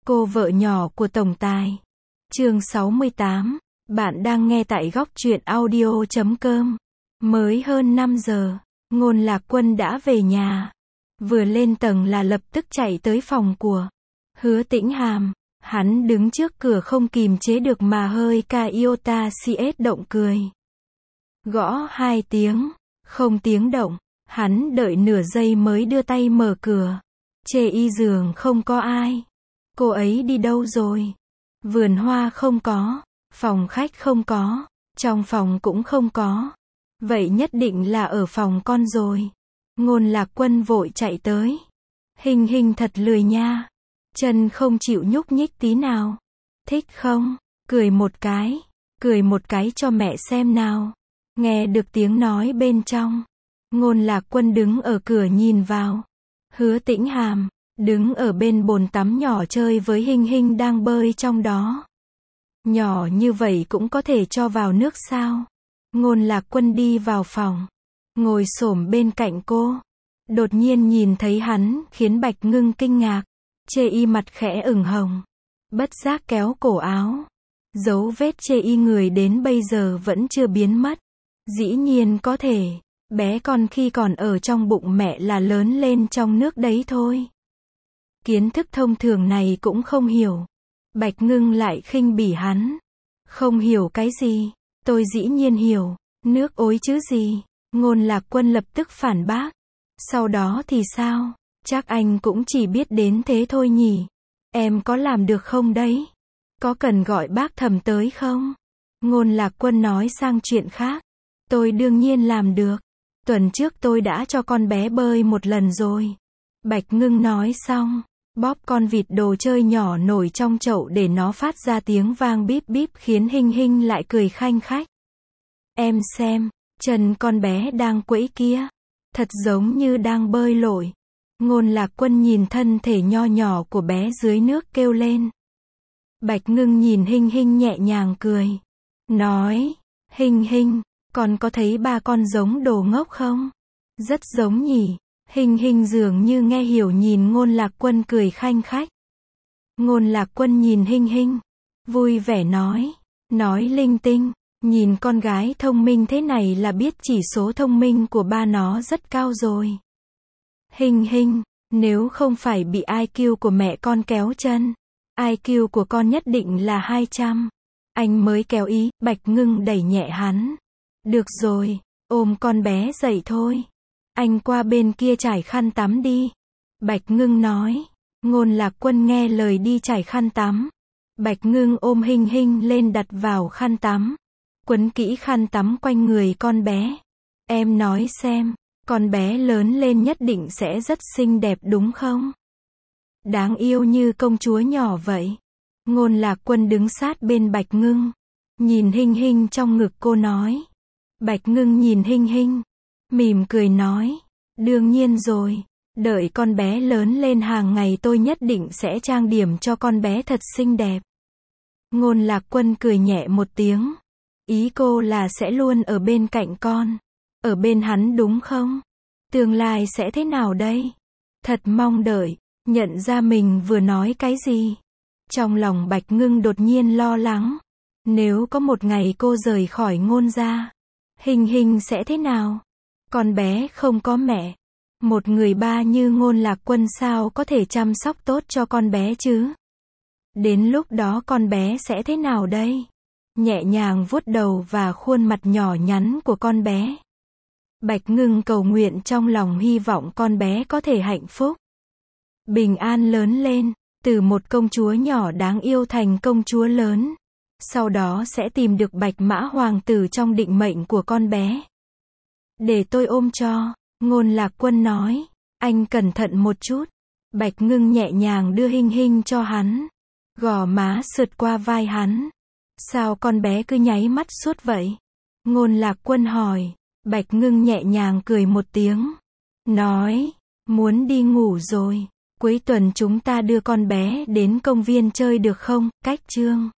Cô vợ nhỏ của tổng tài. Chương 68. Bạn đang nghe tại góc truyện audio.com. Mới hơn 5 giờ, Ngôn Lạc Quân đã về nhà. Vừa lên tầng là lập tức chạy tới phòng của Hứa Tĩnh Hàm. Hắn đứng trước cửa không kìm chế được mà hơi iota cs động cười. Gõ 2 tiếng, không tiếng động. Hắn đợi nửa giây mới đưa tay mở cửa. Chê y giường không có ai. Cô ấy đi đâu rồi? Vườn hoa không có, phòng khách không có, trong phòng cũng không có. Vậy nhất định là ở phòng con rồi. Ngôn Lạc Quân vội chạy tới. Hình hình thật lười nha. Chân không chịu nhúc nhích tí nào. Thích không? Cười một cái cho mẹ xem nào. Nghe được tiếng nói bên trong. Ngôn Lạc Quân đứng ở cửa nhìn vào. Hứa Tĩnh Hàm đứng ở bên bồn tắm nhỏ chơi với Hình Hình đang bơi trong đó. Nhỏ như vậy cũng có thể cho vào nước sao? Ngôn Lạc Quân đi vào phòng, ngồi xổm bên cạnh cô. Đột nhiên nhìn thấy hắn, khiến Bạch Ngưng kinh ngạc. Chê y mặt khẽ ửng hồng, bất giác kéo cổ áo. Dấu vết chê y người đến bây giờ vẫn chưa biến mất. Dĩ nhiên có thể, bé con khi còn ở trong bụng mẹ là lớn lên trong nước đấy thôi. Kiến thức thông thường này cũng không hiểu. Bạch Ngưng lại khinh bỉ hắn. Không hiểu cái gì? Tôi dĩ nhiên hiểu. Nước ối chứ gì? Ngôn Lạc Quân lập tức phản bác. Sau đó thì sao? Chắc anh cũng chỉ biết đến thế thôi nhỉ? Em có làm được không đấy? Có cần gọi bác Thẩm tới không? Ngôn Lạc Quân nói sang chuyện khác. Tôi đương nhiên làm được. Tuần trước tôi đã cho con bé bơi một lần rồi. Bạch Ngưng nói xong, bóp con vịt đồ chơi nhỏ nổi trong chậu để nó phát ra tiếng vang bíp bíp khiến Hình Hình lại cười khanh khách. Em xem, chân con bé đang quẫy kia. Thật giống như đang bơi lội. Ngôn Lạc Quân nhìn thân thể nho nhỏ của bé dưới nước kêu lên. Bạch Ngưng nhìn Hình Hình nhẹ nhàng cười. Nói, Hình Hình, con có thấy ba con giống đồ ngốc không? Rất giống nhỉ? Hình Hình dường như nghe hiểu nhìn Ngôn Lạc Quân cười khanh khách. Ngôn Lạc Quân nhìn Hình Hình, vui vẻ nói linh tinh, nhìn con gái thông minh thế này là biết chỉ số thông minh của ba nó rất cao rồi. Hình Hình, nếu không phải bị IQ của mẹ con kéo chân, IQ của con nhất định là 200. Anh mới kéo ý. Bạch Ngưng đẩy nhẹ hắn. Được rồi, ôm con bé dậy thôi. Anh qua bên kia trải khăn tắm đi. Bạch Ngưng nói. Ngôn Lạc Quân nghe lời đi trải khăn tắm. Bạch Ngưng ôm Hình Hình lên đặt vào khăn tắm. Quấn kỹ khăn tắm quanh người con bé. Em nói xem, con bé lớn lên nhất định sẽ rất xinh đẹp đúng không? Đáng yêu như công chúa nhỏ vậy. Ngôn Lạc Quân đứng sát bên Bạch Ngưng. Nhìn Hình Hình trong ngực cô nói. Bạch Ngưng nhìn Hình Hình, mỉm cười nói. Đương nhiên rồi, đợi con bé lớn lên hàng ngày tôi nhất định sẽ trang điểm cho con bé thật xinh đẹp. Ngôn Lạc Quân cười nhẹ một tiếng. Ý cô là sẽ luôn ở bên cạnh con. Ở bên hắn đúng không? Tương lai sẽ thế nào đây? Thật mong đợi. Nhận ra mình vừa nói cái gì. Trong lòng Bạch Ngưng đột nhiên lo lắng. Nếu có một ngày cô rời khỏi Ngôn gia, Hình Hình sẽ thế nào? Con bé không có mẹ. Một người ba như Ngôn Lạc Quân sao có thể chăm sóc tốt cho con bé chứ? Đến lúc đó con bé sẽ thế nào đây? Nhẹ nhàng vuốt đầu và khuôn mặt nhỏ nhắn của con bé. Bạch Ngưng cầu nguyện trong lòng hy vọng con bé có thể hạnh phúc. Bình an lớn lên, từ một công chúa nhỏ đáng yêu thành công chúa lớn. Sau đó sẽ tìm được Bạch Mã Hoàng tử trong định mệnh của con bé. Để tôi ôm cho, Ngôn Lạc Quân nói. Anh cẩn thận một chút. Bạch Ngưng nhẹ nhàng đưa Hình Hình cho hắn. Gò má sượt qua vai hắn. Sao con bé cứ nháy mắt suốt vậy? Ngôn Lạc Quân hỏi. Bạch Ngưng nhẹ nhàng cười một tiếng. Nói, muốn đi ngủ rồi. Cuối tuần chúng ta đưa con bé đến công viên chơi được không? Cách chương